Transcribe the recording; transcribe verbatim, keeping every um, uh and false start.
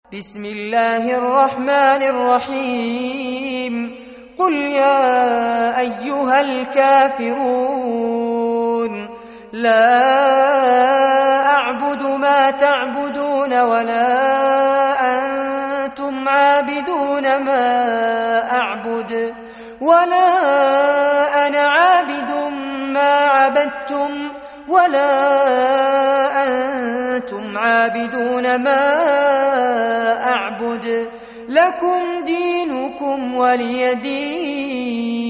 بسم الله الرحمن الرحيم قل يا أيها الكافرون لا أعبد ما تعبدون ولا أنتم عابدون ما أعبد ولا أنا عابد ما عبدتم ولا أنتم عابدون ما أعبد لكم دينكم ولي دين.